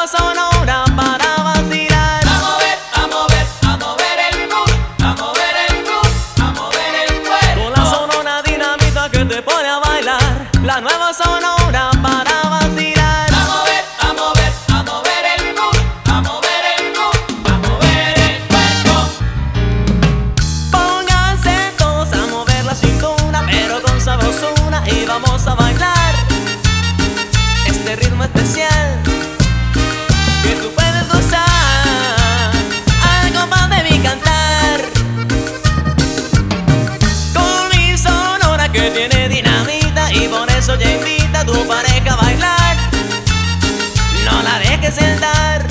nueva sonora para vacilar. A mover, a mover, a mover el mood, a mover el mood, a mover el cuerpo. Con la sonora dinamita que te pone a bailar. La nueva sonora para vacilar. A mover, a mover, a mover el mood, a mover el mood, a mover el cuerpo. Pónganse todos a mover la cintura, pero con sabrosura, y vamos a bailar este ritmo especial que tú puedes gozar al compás de mi cantar. Con mi sonora que tiene dinamita, y por eso ya invita a tu pareja a bailar. No la dejes sentar.